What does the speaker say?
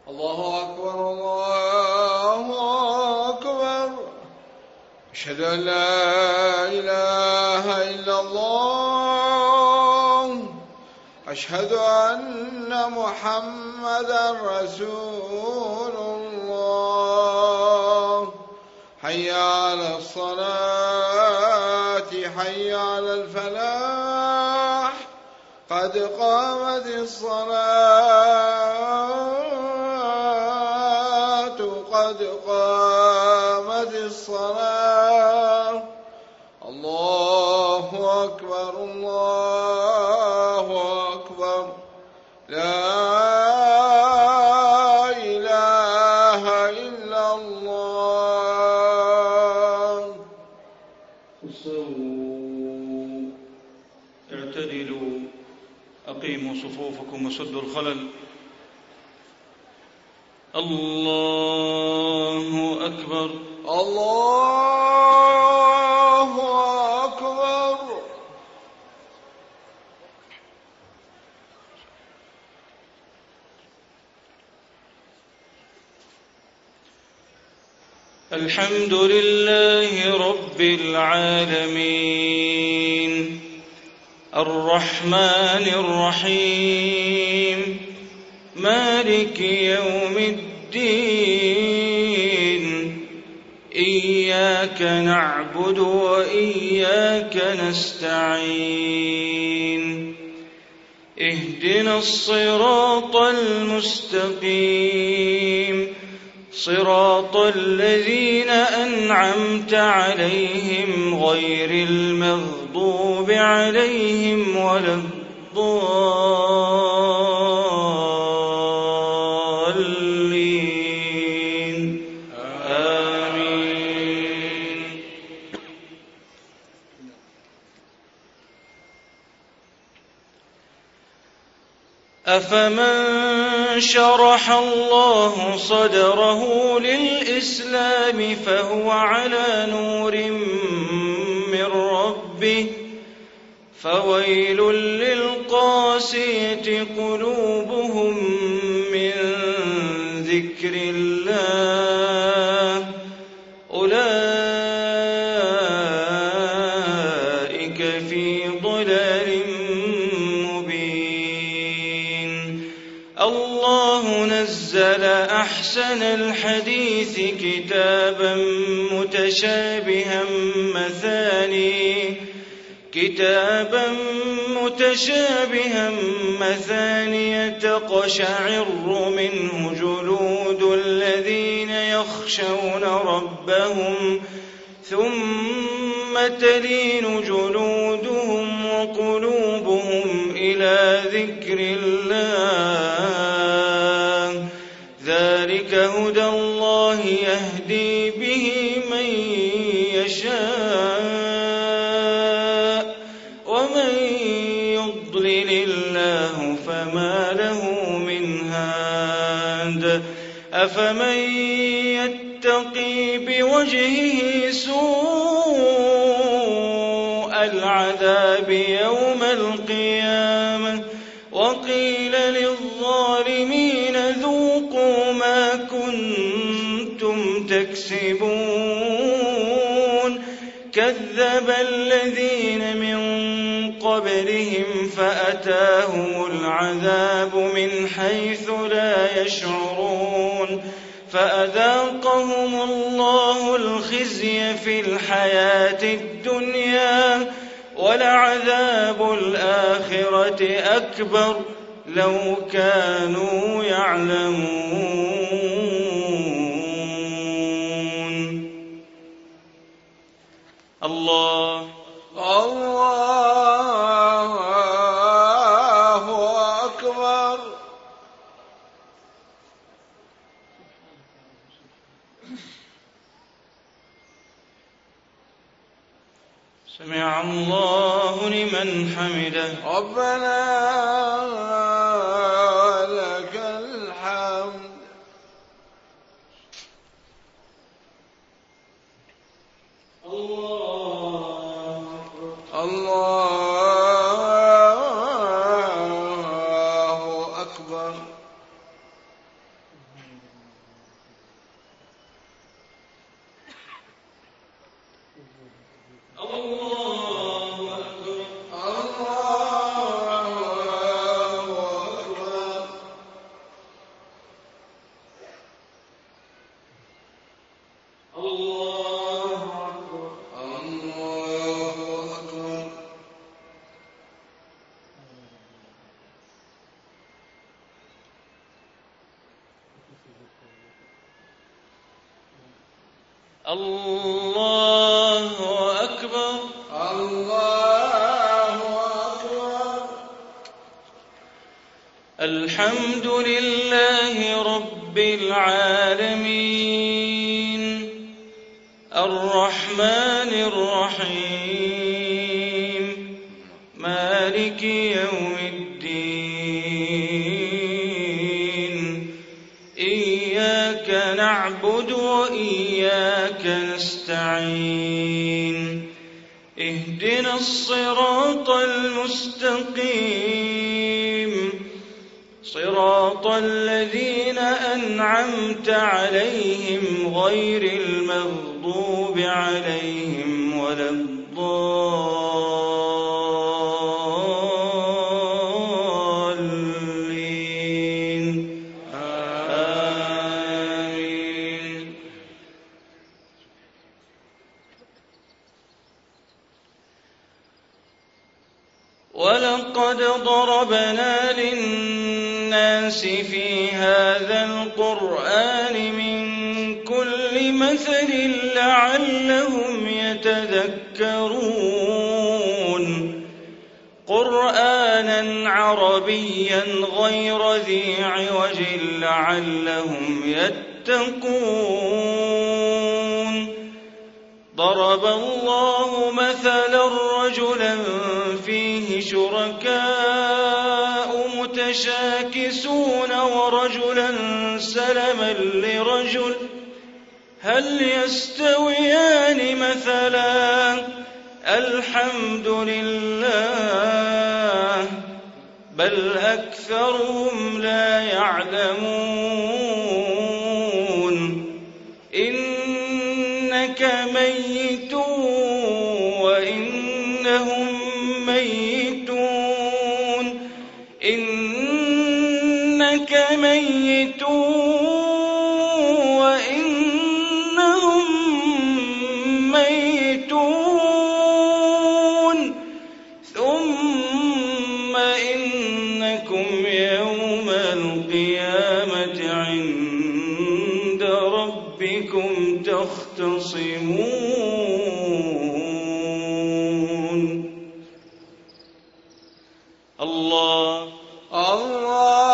الله أكبر الله أكبر. أشهد أن لا إله إلا الله. أشهد أن محمدا رسول الله. حي على الصلاة حي على الفلاح. قد قامت الصلاة قد قامت الصلاة. الله أكبر الله أكبر. لا إله إلا الله. استووا اعتدلوا أقيموا صفوفكم وسدوا الخلل. الله أكبر الله أكبر. الحمد لله رب العالمين الرحمن الرحيم مالك يوم الدين. إياك نعبد وإياك نستعين. اهدنا الصراط المستقيم صراط الذين أنعمت عليهم غير المغضوب عليهم ولا الضالين. آمين. أفمن شرح الله صدره للإسلام فهو على نور من ربه فويل للقاسية قلوبهم من ذكر الله أولئك في ضلال مبين. الله نزل أحسن الحديث كتابا متشابها مثانية تقشعر منه جلود الذين يخشون ربهم ثم تلين جلودهم وقلوبهم إلى ذكر الله. ذلك هدى الله يهدي به من يشاء ومن يضلل الله فما له من هاد. أفمن يتقي بوجهه سوء العذاب يوم القيامة وقيل للظالمين ذوقوا ما كنتم تكسبون. كذب الذين من قبلهم فأتاهم العذاب من حيث لا يشعرون فأذاقهم الله الخزي في الحياة الدنيا ولعذاب الآخرة أكبر لو كانوا يعلمون. الله أكبر. سمع الله لمن حمده. ربنا لك الحمد. الله أكبر. الله أكبر. الله أكبر. الله أكبر. الحمد لله رب العالمين الرحمن الرحيم مالك يوم الدين إياك نعبد وإياك نستعين اهدنا الصراط المستقيم صراط الذين أنعمت عليهم غير المغضوب عليهم ولا الضالين آمين. ولقد ضربنا للناس في هذا القرآن من كل مثل لعلهم يتذكرون قرآنا عربيا غير ذي عوج لعلهم يتقون. ضرب الله مثلا رجلا فيه شركاء متشاكسون ورجلا سلما لرجل هل يستويان مثلا الحمد لله بل أكثرهم لا يعلمون. إنك ميت وإنهم ميتون إنك ميت وإنهم ميتون ثم إنكم يوم القيامة عند ربكم تختصمون. الله الله